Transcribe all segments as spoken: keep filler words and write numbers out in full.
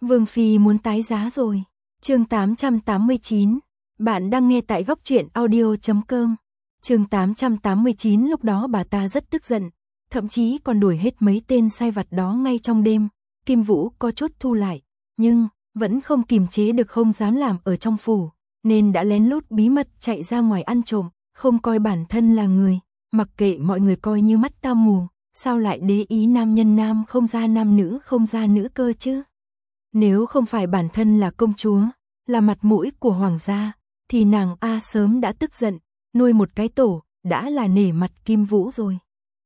Vương Phi muốn tái giá rồi. Chương tám trăm tám mươi chín. Bạn đang nghe tại góc truyện audio chấm com. Chương tám trăm tám mươi chín. Lúc đó bà ta rất tức giận, thậm chí còn đuổi hết mấy tên sai vặt đó ngay trong đêm. Kim Vũ có chút thu lại, nhưng vẫn không kiềm chế được, không dám làm ở trong phủ, nên đã lén lút bí mật chạy ra ngoài ăn trộm, không coi bản thân là người, mặc kệ mọi người coi như mắt ta mù, sao lại để ý nam nhân nam không ra nam nữ không ra nữ cơ chứ? Nếu không phải bản thân là công chúa, là mặt mũi của hoàng gia, thì nàng A sớm đã tức giận, nuôi một cái tổ, đã là nể mặt Kim Vũ rồi.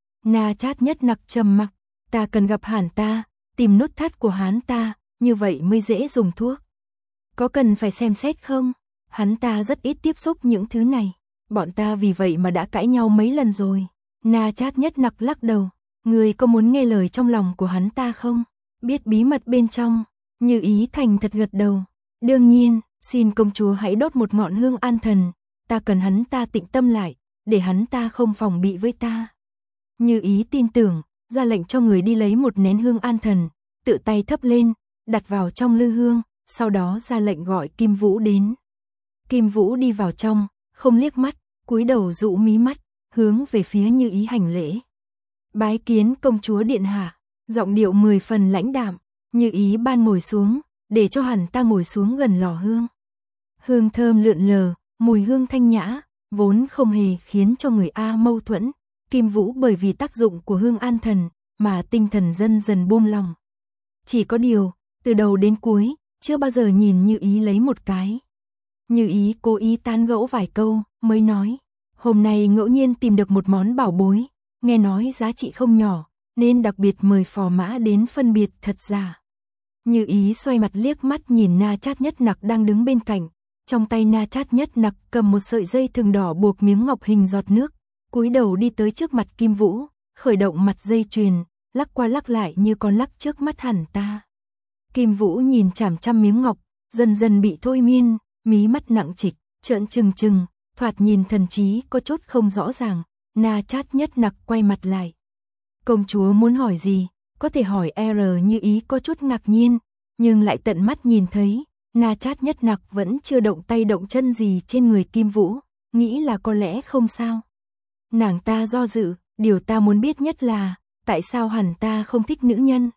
Na Chát Nhất Nặc trầm mặc, ta cần gặp hàn ta, tìm nút thắt của hắn ta, như vậy mới dễ dùng thuốc. Có cần phải xem xét không? Hắn ta rất ít tiếp xúc những thứ này, bọn ta vì vậy mà đã cãi nhau mấy lần rồi. Na Chát Nhất Nặc lắc đầu, người có muốn nghe lời trong lòng của hắn ta không? Biết bí mật bên trong. Như Ý thành thật gật đầu. Đương nhiên, xin công chúa hãy đốt một ngọn hương an thần, ta cần hắn ta tĩnh tâm lại, để hắn ta không phòng bị với ta. Như Ý tin tưởng, ra lệnh cho người đi lấy một nén hương an thần, tự tay thắp lên, đặt vào trong lư hương, sau đó ra lệnh gọi Kim Vũ đến. Kim Vũ đi vào trong, không liếc mắt, cúi đầu rũ mí mắt, hướng về phía Như Ý hành lễ. Bái kiến công chúa điện hạ, giọng điệu mười phần lãnh đạm. Như Ý ban ngồi xuống, để cho hắn ta ngồi xuống gần lò hương. Hương thơm lượn lờ, mùi hương thanh nhã, vốn không hề khiến cho người A mâu thuẫn. Kim Vũ bởi vì tác dụng của hương an thần, mà tinh thần dần dần buông lòng. Chỉ có điều, từ đầu đến cuối, chưa bao giờ nhìn Như Ý lấy một cái. Như Ý cố ý tán gẫu vài câu, mới nói, hôm nay ngẫu nhiên tìm được một món bảo bối, nghe nói giá trị không nhỏ, nên đặc biệt mời phò mã đến phân biệt thật giả. Như Ý xoay mặt liếc mắt nhìn Na Chát Nhất Nặc đang đứng bên cạnh, trong tay Na Chát Nhất Nặc cầm một sợi dây thừng đỏ buộc miếng ngọc hình giọt nước, cúi đầu đi tới trước mặt Kim Vũ, khởi động mặt dây chuyền, lắc qua lắc lại như con lắc trước mắt hẳn ta. Kim Vũ nhìn chằm chằm miếng ngọc, dần dần bị thôi miên, mí mắt nặng trịch, trợn trừng trừng, thoạt nhìn thần trí có chút không rõ ràng. Na Chát Nhất Nặc quay mặt lại. Công chúa muốn hỏi gì, có thể hỏi R. Như Ý có chút ngạc nhiên, nhưng lại tận mắt nhìn thấy, Na Chát Nhất Nặc vẫn chưa động tay động chân gì trên người Kim Vũ, nghĩ là có lẽ không sao. Nàng ta do dự, điều ta muốn biết nhất là, tại sao hẳn ta không thích nữ nhân?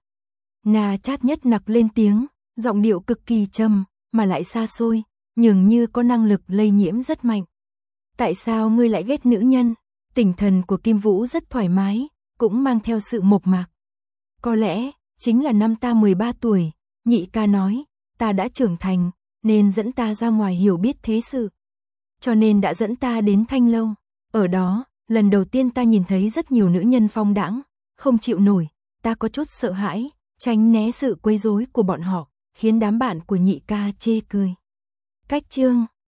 Na Chát Nhất Nặc lên tiếng, giọng điệu cực kỳ trầm, mà lại xa xôi, nhường như có năng lực lây nhiễm rất mạnh. Tại sao ngươi lại ghét nữ nhân? Tinh thần của Kim Vũ rất thoải mái, cũng mang theo sự mộc mạc. Có lẽ, chính là năm ta mười ba tuổi, nhị ca nói, ta đã trưởng thành, nên dẫn ta ra ngoài hiểu biết thế sự. Cho nên đã dẫn ta đến Thanh Lâu. Ở đó, lần đầu tiên ta nhìn thấy rất nhiều nữ nhân phong đãng, không chịu nổi, ta có chút sợ hãi, tránh né sự quấy rối của bọn họ, khiến đám bạn của nhị ca chê cười. Cách chương